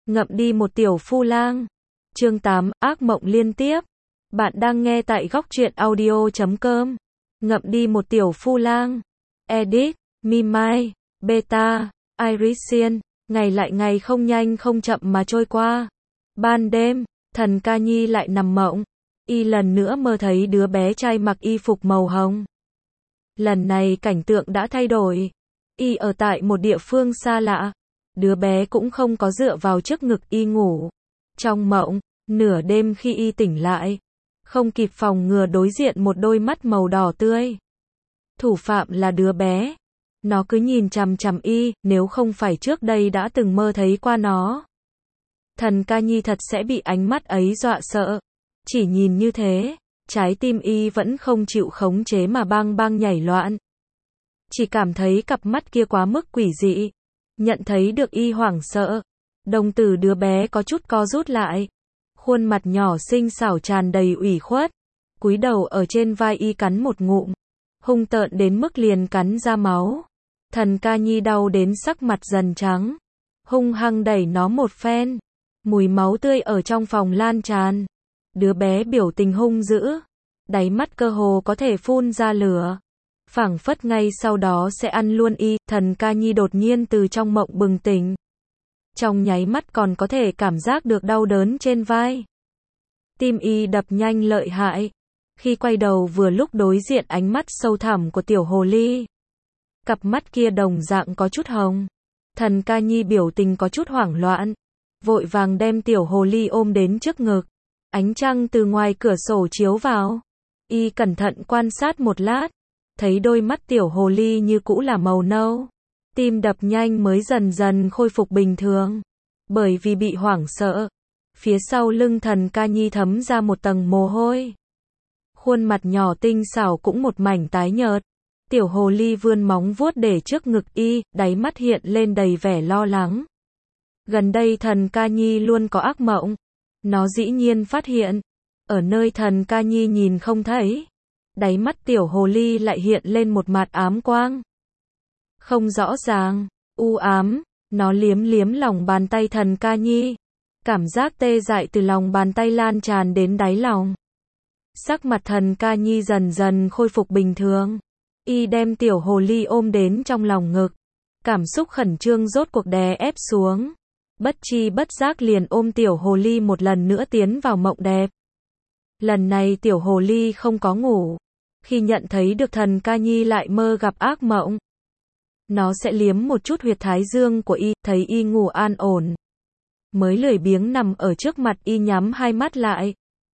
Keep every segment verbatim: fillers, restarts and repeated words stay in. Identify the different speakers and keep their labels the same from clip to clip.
Speaker 1: Ngậm đi một tiểu phu lang. Chương tám, ác mộng liên tiếp. Bạn đang nghe tại góc truyện audio chấm com. Ngậm đi một tiểu phu lang. Edit, Mimai, Beta, Irisian. Ngày lại ngày không nhanh không chậm mà trôi qua. Ban đêm, Thần Ca Nhi lại nằm mộng. Y lần nữa mơ thấy đứa bé trai mặc y phục màu hồng. Lần này cảnh tượng đã thay đổi. Y ở tại một địa phương xa lạ. Đứa bé cũng không có dựa vào trước ngực y ngủ. Trong mộng, nửa đêm khi y tỉnh lại, không kịp phòng ngừa đối diện một đôi mắt màu đỏ tươi. Thủ phạm là đứa bé. Nó cứ nhìn chằm chằm y, nếu không phải trước đây đã từng mơ thấy qua nó. Thần Ca Nhi thật sẽ bị ánh mắt ấy dọa sợ. Chỉ nhìn như thế, trái tim y vẫn không chịu khống chế mà bang bang nhảy loạn. Chỉ cảm thấy cặp mắt kia quá mức quỷ dị. Nhận thấy được y hoảng sợ, đồng tử đứa bé có chút co rút lại. Khuôn mặt nhỏ xinh xảo tràn đầy ủy khuất. Cúi đầu ở trên vai y cắn một ngụm. Hung tợn đến mức liền cắn ra máu. Thần Ca Nhi đau đến sắc mặt dần trắng. Hung hăng đẩy nó một phen. Mùi máu tươi ở trong phòng lan tràn. Đứa bé biểu tình hung dữ. Đáy mắt cơ hồ có thể phun ra lửa. Phảng phất ngay sau đó sẽ ăn luôn y. Thần Ca Nhi đột nhiên từ trong mộng bừng tỉnh. Trong nháy mắt còn có thể cảm giác được đau đớn trên vai. Tim y đập nhanh lợi hại. Khi quay đầu vừa lúc đối diện ánh mắt sâu thẳm của tiểu hồ ly. Cặp mắt kia đồng dạng có chút hồng. Thần Ca Nhi biểu tình có chút hoảng loạn. Vội vàng đem tiểu hồ ly ôm đến trước ngực. Ánh trăng từ ngoài cửa sổ chiếu vào. Y cẩn thận quan sát một lát. Thấy đôi mắt tiểu hồ ly như cũ là màu nâu. Tim đập nhanh mới dần dần khôi phục bình thường. Bởi vì bị hoảng sợ. Phía sau lưng Thần Ca Nhi thấm ra một tầng mồ hôi. Khuôn mặt nhỏ tinh xảo cũng một mảnh tái nhợt. Tiểu hồ ly vươn móng vuốt để trước ngực y, đáy mắt hiện lên đầy vẻ lo lắng. Gần đây Thần Ca Nhi luôn có ác mộng. Nó dĩ nhiên phát hiện. Ở nơi Thần Ca Nhi nhìn không thấy. Đáy mắt tiểu hồ ly lại hiện lên một mạt ám quang. Không rõ ràng, u ám, nó liếm liếm lòng bàn tay Thần Ca Nhi. Cảm giác tê dại từ lòng bàn tay lan tràn đến đáy lòng. Sắc mặt Thần Ca Nhi dần dần khôi phục bình thường. Y đem tiểu hồ ly ôm đến trong lòng ngực. Cảm xúc khẩn trương rốt cuộc đè ép xuống. Bất chi bất giác liền ôm tiểu hồ ly một lần nữa tiến vào mộng đẹp. Lần này tiểu hồ ly không có ngủ. Khi nhận thấy được Thần Ca Nhi lại mơ gặp ác mộng, nó sẽ liếm một chút huyệt thái dương của y, thấy y ngủ an ổn. Mới lười biếng nằm ở trước mặt y nhắm hai mắt lại.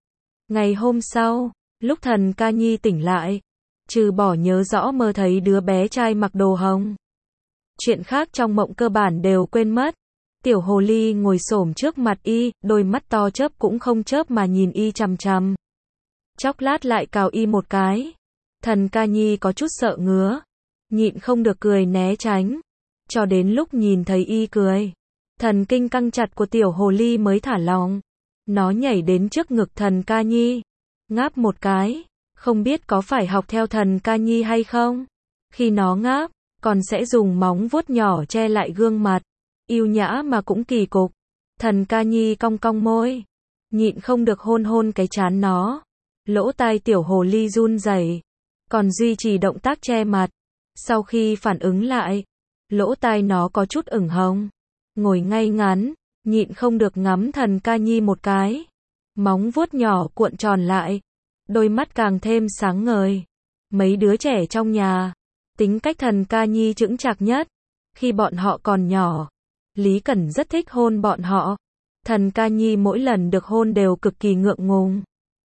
Speaker 1: Ngày hôm sau, lúc Thần Ca Nhi tỉnh lại, trừ bỏ nhớ rõ mơ thấy đứa bé trai mặc đồ hồng. Chuyện khác trong mộng cơ bản đều quên mất. Tiểu hồ ly ngồi xổm trước mặt y, đôi mắt to chớp cũng không chớp mà nhìn y chằm chằm. Chốc lát lại cào y một cái. Thần Ca Nhi có chút sợ ngứa. Nhịn không được cười né tránh. Cho đến lúc nhìn thấy y cười. Thần kinh căng chặt của tiểu hồ ly mới thả lỏng. Nó nhảy đến trước ngực Thần Ca Nhi. Ngáp một cái. Không biết có phải học theo Thần Ca Nhi hay không? Khi nó ngáp, còn sẽ dùng móng vuốt nhỏ che lại gương mặt. Yêu nhã mà cũng kỳ cục. Thần Ca Nhi cong cong môi. Nhịn không được hôn hôn cái trán nó. Lỗ tai tiểu hồ ly run rẩy, còn duy trì động tác che mặt. Sau khi phản ứng lại, lỗ tai nó có chút ửng hồng. Ngồi ngay ngắn, nhịn không được ngắm Thần Ca Nhi một cái. Móng vuốt nhỏ cuộn tròn lại, đôi mắt càng thêm sáng ngời. Mấy đứa trẻ trong nhà, tính cách Thần Ca Nhi chững chạc nhất. Khi bọn họ còn nhỏ, Lý Cẩn rất thích hôn bọn họ. Thần Ca Nhi mỗi lần được hôn đều cực kỳ ngượng ngùng.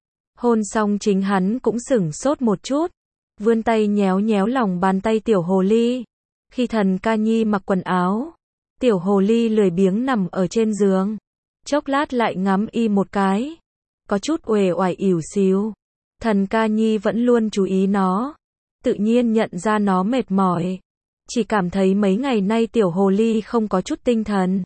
Speaker 1: Hôn xong chính hắn cũng sửng sốt một chút. Vươn tay nhéo nhéo lòng bàn tay tiểu hồ ly. Khi Thần Ca Nhi mặc quần áo, tiểu hồ ly lười biếng nằm ở trên giường. Chốc lát lại ngắm y một cái. Có chút uể oải ỉu xìu. Thần Ca Nhi vẫn luôn chú ý nó. Tự nhiên nhận ra nó mệt mỏi. Chỉ cảm thấy mấy ngày nay tiểu hồ ly không có chút tinh thần.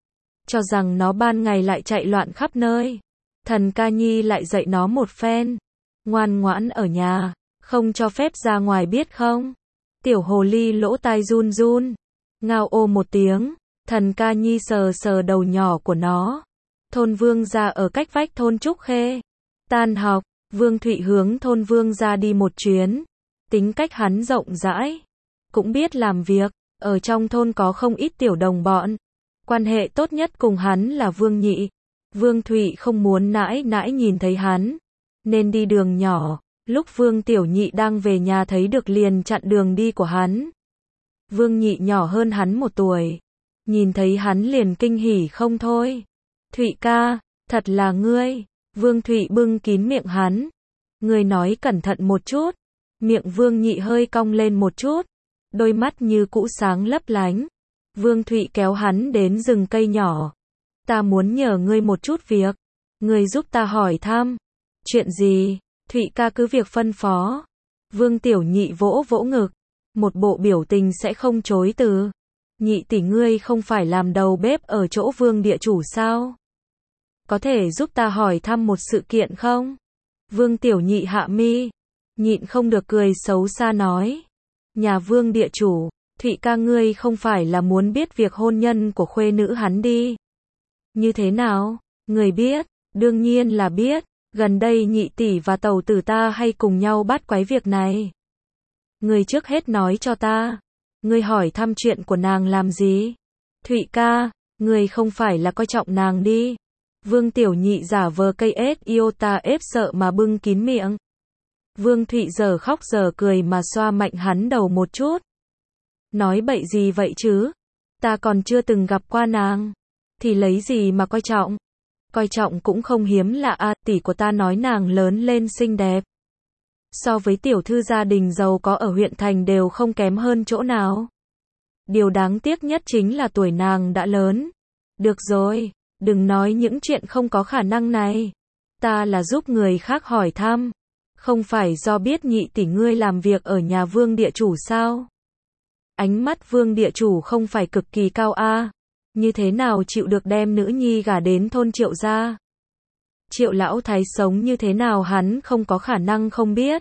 Speaker 1: Cho rằng nó ban ngày lại chạy loạn khắp nơi. Thần Ca Nhi lại dạy nó một phen. Ngoan ngoãn ở nhà, không cho phép ra ngoài biết không? Tiểu hồ ly lỗ tai run run. Ngao ô một tiếng. Thần Ca Nhi sờ sờ đầu nhỏ của nó. Thôn Vương gia ở cách vách thôn Trúc Khê. Tan học, Vương Thụy hướng thôn Vương gia đi một chuyến. Tính cách hắn rộng rãi, cũng biết làm việc, ở trong thôn có không ít tiểu đồng bọn. Quan hệ tốt nhất cùng hắn là Vương Nhị. Vương Thụy không muốn nãi nãi nhìn thấy hắn, nên đi đường nhỏ. Lúc Vương Tiểu Nhị đang về nhà thấy được liền chặn đường đi của hắn. Vương Nhị nhỏ hơn hắn một tuổi, nhìn thấy hắn liền kinh hỉ không thôi. Thụy ca, thật là ngươi. Vương Thụy bưng kín miệng hắn. Ngươi nói cẩn thận một chút. Miệng Vương Nhị hơi cong lên một chút, đôi mắt như cũ sáng lấp lánh. Vương Thụy kéo hắn đến rừng cây nhỏ. Ta muốn nhờ ngươi một chút việc. Ngươi giúp ta hỏi thăm. Chuyện gì? Thụy ca cứ việc phân phó. Vương Tiểu Nhị vỗ vỗ ngực, một bộ biểu tình sẽ không chối từ. Nhị tỷ ngươi không phải làm đầu bếp ở chỗ Vương địa chủ sao? Có thể giúp ta hỏi thăm một sự kiện không? Vương Tiểu Nhị hạ mi, nhịn không được cười xấu xa nói. Nhà Vương địa chủ, Thụy ca ngươi không phải là muốn biết việc hôn nhân của khuê nữ hắn đi. Như thế nào? Người biết, đương nhiên là biết. Gần đây nhị tỷ và tàu tử ta hay cùng nhau bắt quái việc này. Người trước hết nói cho ta. Người hỏi thăm chuyện của nàng làm gì? Thụy ca, người không phải là coi trọng nàng đi. Vương Tiểu Nhị giả vờ cây ết iota ép sợ mà bưng kín miệng. Vương Thụy giờ khóc giờ cười mà xoa mạnh hắn đầu một chút. Nói bậy gì vậy chứ? Ta còn chưa từng gặp qua nàng. Thì lấy gì mà coi trọng? Coi trọng cũng không hiếm lạ à, tỷ của ta nói nàng lớn lên xinh đẹp. So với tiểu thư gia đình giàu có ở huyện thành đều không kém hơn chỗ nào. Điều đáng tiếc nhất chính là tuổi nàng đã lớn. Được rồi, đừng nói những chuyện không có khả năng này. Ta là giúp người khác hỏi thăm. Không phải do biết nhị tỷ ngươi làm việc ở nhà Vương địa chủ sao? Ánh mắt Vương địa chủ không phải cực kỳ cao a. À? Như thế nào chịu được đem nữ nhi gả đến thôn Triệu gia? Triệu lão thái sống như thế nào hắn không có khả năng không biết.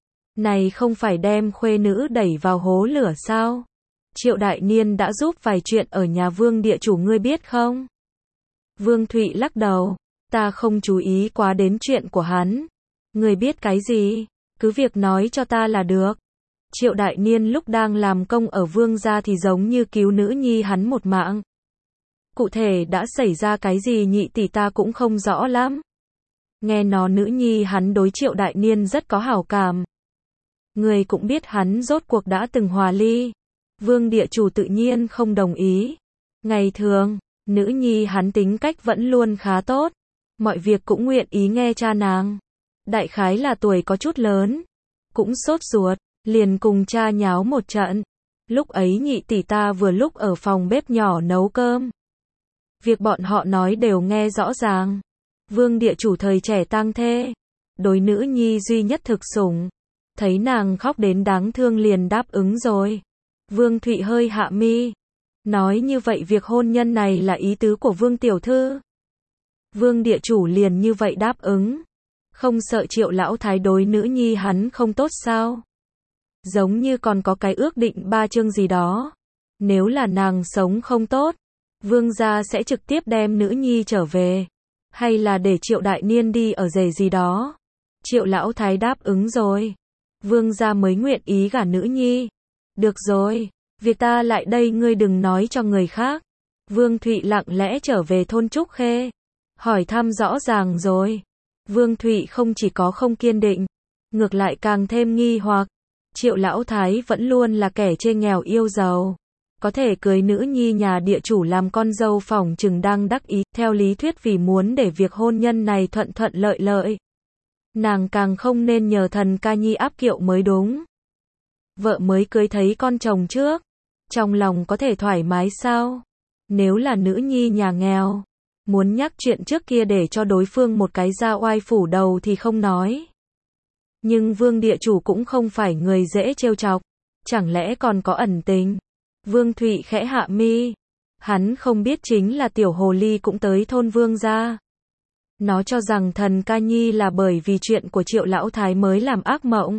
Speaker 1: Này không phải đem khuê nữ đẩy vào hố lửa sao? Triệu đại niên đã giúp vài chuyện ở nhà Vương địa chủ ngươi biết không? Vương Thụy lắc đầu. Ta không chú ý quá đến chuyện của hắn. Ngươi biết cái gì? Cứ việc nói cho ta là được. Triệu đại niên lúc đang làm công ở Vương gia thì giống như cứu nữ nhi hắn một mạng. Cụ thể đã xảy ra cái gì nhị tỷ ta cũng không rõ lắm. Nghe nói nữ nhi hắn đối Triệu đại niên rất có hảo cảm. Người cũng biết hắn rốt cuộc đã từng hòa ly. Vương địa chủ tự nhiên không đồng ý. Ngày thường, nữ nhi hắn tính cách vẫn luôn khá tốt. Mọi việc cũng nguyện ý nghe cha nàng. Đại khái là tuổi có chút lớn. Cũng sốt ruột, liền cùng cha nháo một trận. Lúc ấy nhị tỷ ta vừa lúc ở phòng bếp nhỏ nấu cơm. Việc bọn họ nói đều nghe rõ ràng. Vương địa chủ thời trẻ tang thê. Đối nữ nhi duy nhất thực sủng. Thấy nàng khóc đến đáng thương liền đáp ứng rồi. Vương Thụy hơi hạ mi. Nói như vậy việc hôn nhân này là ý tứ của Vương tiểu thư. Vương địa chủ liền như vậy đáp ứng. Không sợ Triệu lão thái đối nữ nhi hắn không tốt sao? Giống như còn có cái ước định ba chương gì đó. Nếu là nàng sống không tốt, Vương gia sẽ trực tiếp đem nữ nhi trở về. Hay là để Triệu đại niên đi ở rể gì đó. Triệu lão thái đáp ứng rồi. Vương gia mới nguyện ý gả nữ nhi. Được rồi, việc ta lại đây ngươi đừng nói cho người khác. Vương Thụy lặng lẽ trở về thôn Trúc Khê. Hỏi thăm rõ ràng rồi. Vương Thụy không chỉ có không kiên định, ngược lại càng thêm nghi hoặc. Triệu lão thái vẫn luôn là kẻ chê nghèo yêu giàu. Có thể cưới nữ nhi nhà địa chủ làm con dâu phỏng chừng đang đắc ý. Theo lý thuyết vì muốn để việc hôn nhân này thuận thuận lợi lợi. Nàng càng không nên nhờ Thần Ca Nhi áp kiệu mới đúng. Vợ mới cưới thấy con chồng trước. Trong lòng có thể thoải mái sao? Nếu là nữ nhi nhà nghèo, muốn nhắc chuyện trước kia để cho đối phương một cái da oai phủ đầu thì không nói. Nhưng Vương địa chủ cũng không phải người dễ trêu chọc. Chẳng lẽ còn có ẩn tình? Vương Thụy khẽ hạ mi. Hắn không biết chính là tiểu hồ ly cũng tới thôn Vương gia. Nó cho rằng Thần Ca Nhi là bởi vì chuyện của Triệu lão thái mới làm ác mộng.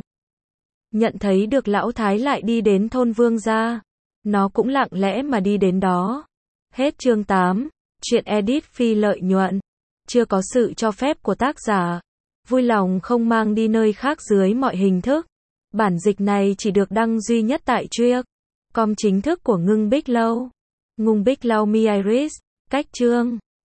Speaker 1: Nhận thấy được lão thái lại đi đến thôn Vương gia. Nó cũng lặng lẽ mà đi đến đó. Hết chương tám. Chuyện edit phi lợi nhuận. Chưa có sự cho phép của tác giả. Vui lòng không mang đi nơi khác dưới mọi hình thức. Bản dịch này chỉ được đăng duy nhất tại Truyện chấm com chính thức của Ngưng Bích Lâu. Ngưng Bích Lâu Mi Iris. Cách chương